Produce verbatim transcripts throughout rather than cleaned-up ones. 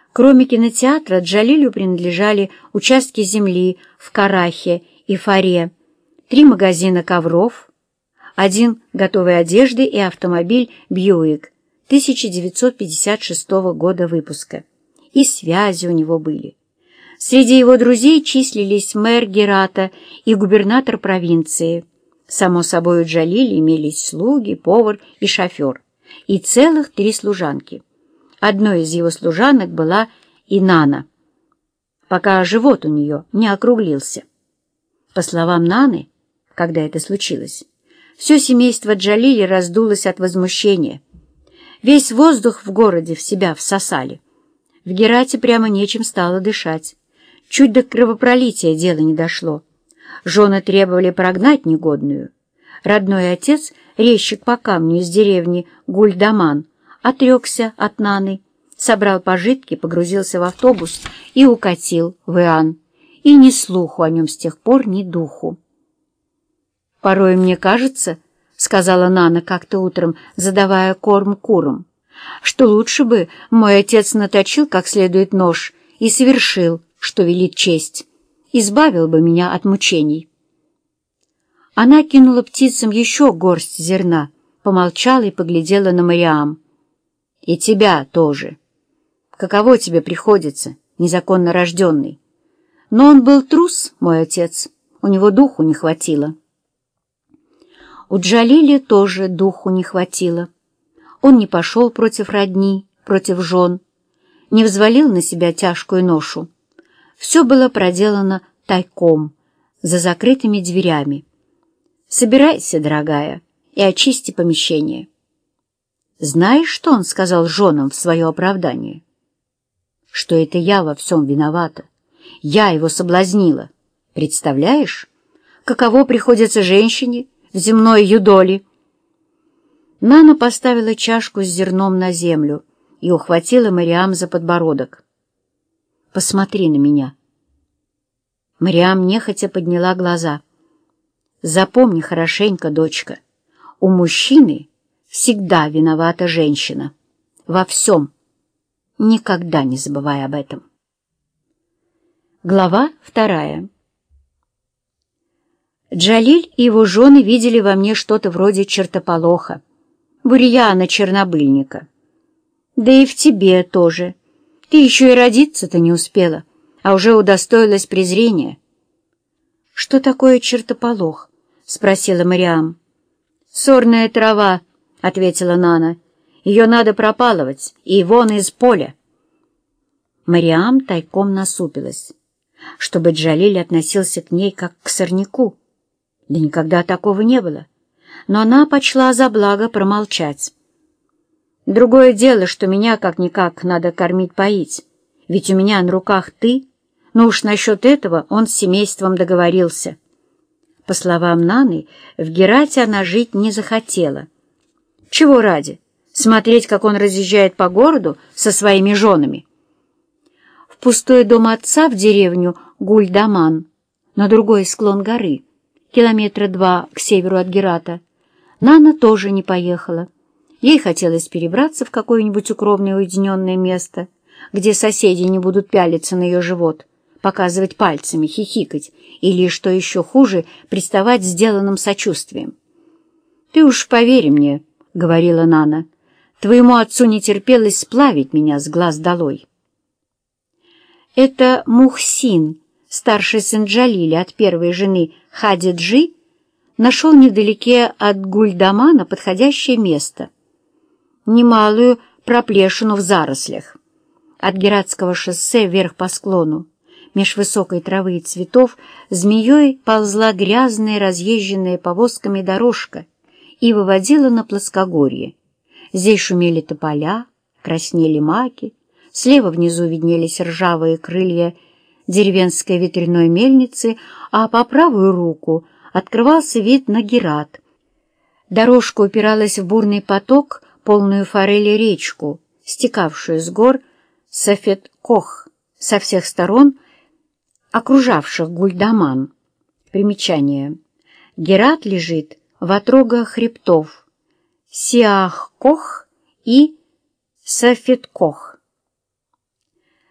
Кроме кинотеатра, Джалилю принадлежали участки земли в Карахе и Фаре, три магазина ковров, один готовой одежды и автомобиль «Бьюик» тысяча девятьсот пятьдесят шестого года выпуска. И связи у него были. Среди его друзей числились мэр Герата и губернатор провинции. Само собой, у Джалиля имелись слуги, повар и шофер, и целых три служанки. Одной из его служанок была Инана, пока живот у нее не округлился. По словам Наны, когда это случилось, все семейство Джалиля раздулось от возмущения. Весь воздух в городе в себя всосали. В Герате прямо нечем стало дышать. Чуть до кровопролития дело не дошло. Жены требовали прогнать негодную. Родной отец, резчик по камню из деревни Гульдаман, отрекся от Наны, собрал пожитки, погрузился в автобус и укатил в Иоанн. И ни слуху о нем с тех пор, ни духу. «Порой мне кажется, — сказала Нана как-то утром, задавая корм курам, — что лучше бы мой отец наточил как следует нож и совершил, что велит честь, избавил бы меня от мучений». Она кинула птицам еще горсть зерна, помолчала и поглядела на Мариам. «И тебя тоже. Каково тебе приходится, незаконно рожденный? Но он был трус, мой отец, у него духу не хватило». У Джалиля тоже духу не хватило. Он не пошел против родни, против жен, не взвалил на себя тяжкую ношу. Все было проделано тайком, за закрытыми дверями. «Собирайся, дорогая, и очисти помещение». Знаешь, что он сказал женам в свое оправдание? Что это я во всем виновата. Я его соблазнила. Представляешь, каково приходится женщине в земной юдоли? Нана поставила чашку с зерном на землю и ухватила Мариам за подбородок. «Посмотри на меня». Мариам нехотя подняла глаза. «Запомни хорошенько, дочка, у мужчины всегда виновата женщина. Во всем. Никогда не забывай об этом». Глава вторая. Джалиль и его жены видели во мне что-то вроде чертополоха, бурьяна-чернобыльника. Да и в тебе тоже. Ты еще и родиться-то не успела, а уже удостоилась презрения. «Что такое чертополох?» — спросила Мариам. «Сорная трава», — ответила Нана. «Ее надо пропалывать, и вон из поля». Мариам тайком насупилась, чтобы Джалиль относился к ней как к сорняку. Да никогда такого не было. Но она почла за благо промолчать. «Другое дело, что меня как-никак надо кормить-поить, ведь у меня на руках ты, но уж насчет этого он с семейством договорился». По словам Наны, в Герате она жить не захотела. Чего ради? Смотреть, как он разъезжает по городу со своими женами? В пустой дом отца в деревню Гульдаман, на другой склон горы, километра два к северу от Герата, Нана тоже не поехала. Ей хотелось перебраться в какое-нибудь укромное уединенное место, где соседи не будут пялиться на ее живот, показывать пальцами, хихикать или, что еще хуже, приставать с сделанным сочувствием. «Ты уж поверь мне», — говорила Нана, — «твоему отцу не терпелось сплавить меня с глаз долой». Это Мухсин, старший сын Джалиля от первой жены Хадиджи, нашел недалеке от Гульдамана подходящее место, немалую проплешину в зарослях. От Гератского шоссе вверх по склону, меж высокой травы и цветов, змеей ползла грязная, разъезженная повозками дорожка и выводила на плоскогорье. Здесь шумели тополя, краснели маки, слева внизу виднелись ржавые крылья деревенской ветряной мельницы, а по правую руку открывался вид на Герат. Дорожка упиралась в бурный поток, полную форели речку, стекавшую с гор Сафет-Кох, со всех сторон окружавших Гульдаман. Примечание. Герат лежит в отрогах хребтов Сиах-Кох и Сафет-Кох.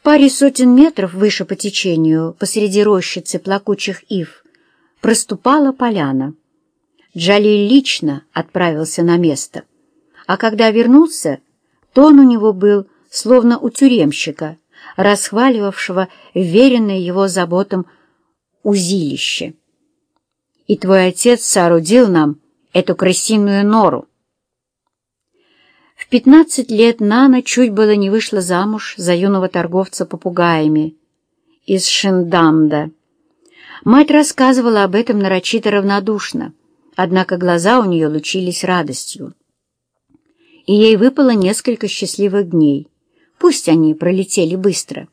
паре сотен метров выше по течению, посреди рощицы плакучих ив, проступала поляна. Джалиль лично отправился на место, а когда вернулся, тон у него был словно у тюремщика, расхваливавшего вверенное его заботам узилище. «И твой отец соорудил нам эту крысиную нору». В пятнадцать лет Нана чуть было не вышла замуж за юного торговца попугаями из Шиндамда. Мать рассказывала об этом нарочито равнодушно, однако глаза у нее лучились радостью. И ей выпало несколько счастливых дней, пусть они пролетели быстро.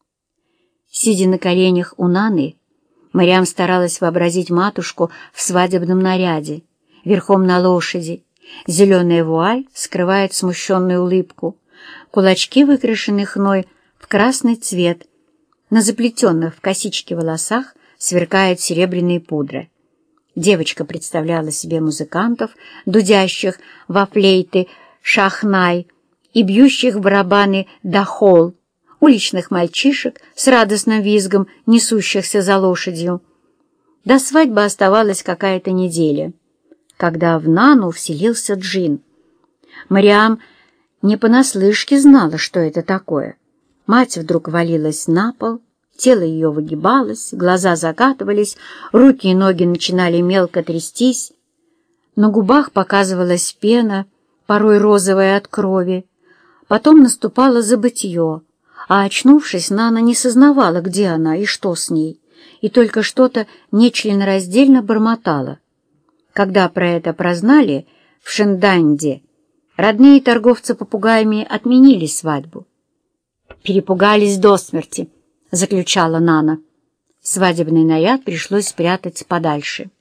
Сидя на коленях у Наны, Мариам старалась вообразить матушку в свадебном наряде, верхом на лошади. Зеленая вуаль скрывает смущенную улыбку, кулачки выкрашены хной в красный цвет, на заплетенных в косички волосах сверкает серебряная пудра. Девочка представляла себе музыкантов, дудящих во флейты шахнай и бьющих в барабаны дахол, уличных мальчишек с радостным визгом, несущихся за лошадью. До свадьбы оставалась какая-то неделя, когда в Нану вселился джин. Мариам не понаслышке знала, что это такое. Мать вдруг валилась на пол, тело ее выгибалось, глаза закатывались, руки и ноги начинали мелко трястись. На губах показывалась пена, порой розовая от крови. Потом наступало забытье, а, очнувшись, Нана не сознавала, где она и что с ней, и только что-то нечленораздельно бормотала. Когда про это прознали в Шинданде, родные торговцы попугаями отменили свадьбу. «Перепугались до смерти», — заключала Нана. Свадебный наряд пришлось спрятать подальше.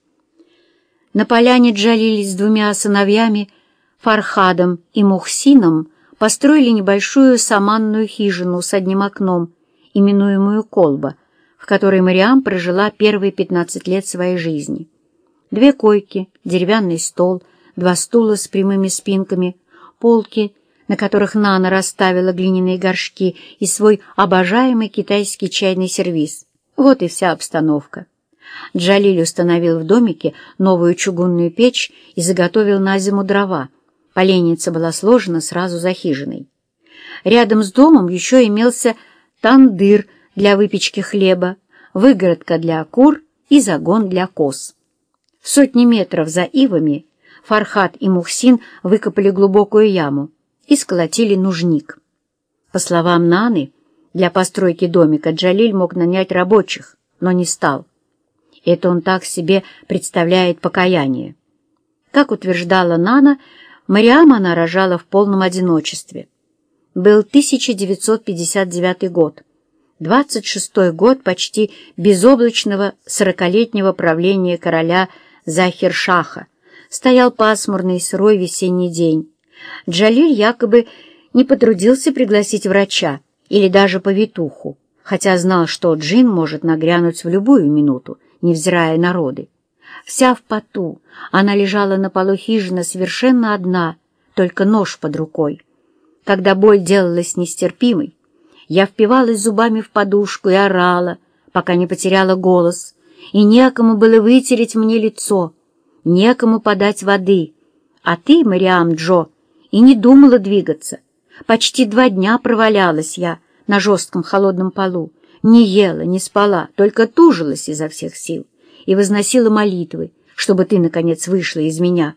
На поляне Джалиль с двумя сыновьями, Фархадом и Мухсином, построили небольшую саманную хижину с одним окном, именуемую колба, в которой Мариам прожила первые пятнадцать лет своей жизни. Две койки, деревянный стол, два стула с прямыми спинками, полки, на которых Нана расставила глиняные горшки, и свой обожаемый китайский чайный сервиз. Вот и вся обстановка. Джалиль установил в домике новую чугунную печь и заготовил на зиму дрова. Поленница была сложена сразу за хижиной. Рядом с домом еще имелся тандыр для выпечки хлеба, выгородка для кур и загон для коз. В сотни метров за ивами Фархад и Мухсин выкопали глубокую яму и сколотили нужник. По словам Наны, для постройки домика Джалиль мог нанять рабочих, но не стал. Это он так себе представляет покаяние. Как утверждала Нана, Мариам она рожала в полном одиночестве. Был тысяча девятьсот пятьдесят девятый год, двадцать шестой год почти безоблачного сорокалетнего правления короля Захир-Шаха. Стоял пасмурный сырой весенний день. Джалиль якобы не потрудился пригласить врача или даже повитуху, хотя знал, что джин может нагрянуть в любую минуту, невзирая на роды. Вся в поту, она лежала на полу хижины совершенно одна, только нож под рукой. Когда боль делалась нестерпимой, я впивалась зубами в подушку и орала, пока не потеряла голос, и некому было вытереть мне лицо, некому подать воды. А ты, Мариам Джо, и не думала двигаться. Почти два дня провалялась я на жестком холодном полу, не ела, не спала, только тужилась изо всех сил и возносила молитвы, чтобы ты, наконец, вышла из меня.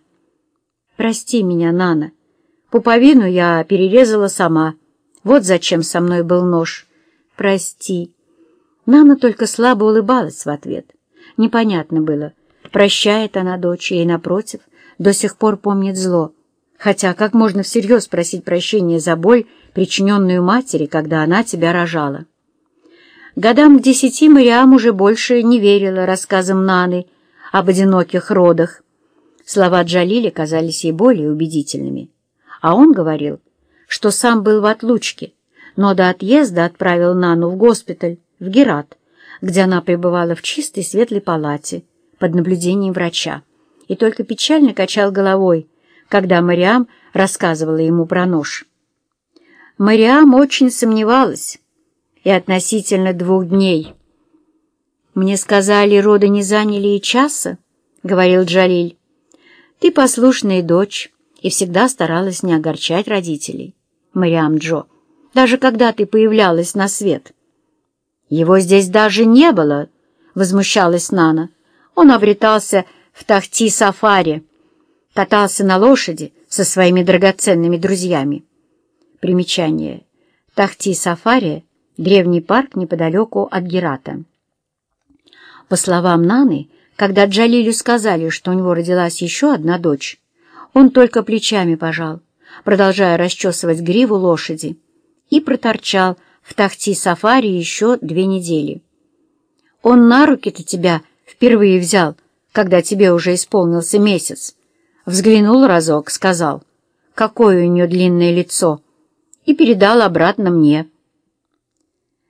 Прости меня, Нана. Пуповину я перерезала сама. Вот зачем со мной был нож. Прости. Нана только слабо улыбалась в ответ. Непонятно было, прощает она дочь или, напротив, до сих пор помнит зло. Хотя как можно всерьез просить прощения за боль, причиненную матери, когда она тебя рожала? Годам к десяти Мариам уже больше не верила рассказам Наны об одиноких родах. Слова Джалиля казались ей более убедительными. А он говорил, что сам был в отлучке, но до отъезда отправил Нану в госпиталь, в Герат, где она пребывала в чистой светлой палате под наблюдением врача, и только печально качал головой, когда Мариам рассказывала ему про нож. Мариам очень сомневалась. и относительно двух дней». «Мне сказали, роды не заняли и часа», — говорил Джалиль. «Ты послушная дочь и всегда старалась не огорчать родителей, Мариам Джо, даже когда ты появлялась на свет». «Его здесь даже не было», — возмущалась Нана. «Он обретался в Тахти-Сафари, катался на лошади со своими драгоценными друзьями». Примечание. Тахти-Сафари — древний парк неподалеку от Герата. По словам Наны, когда Джалилю сказали, что у него родилась еще одна дочь, он только плечами пожал, продолжая расчесывать гриву лошади, и проторчал в Тахти-Сафари еще две недели. «Он на руки-то тебя впервые взял, когда тебе уже исполнился месяц. Взглянул разок, сказал, какое у нее длинное лицо, и передал обратно мне.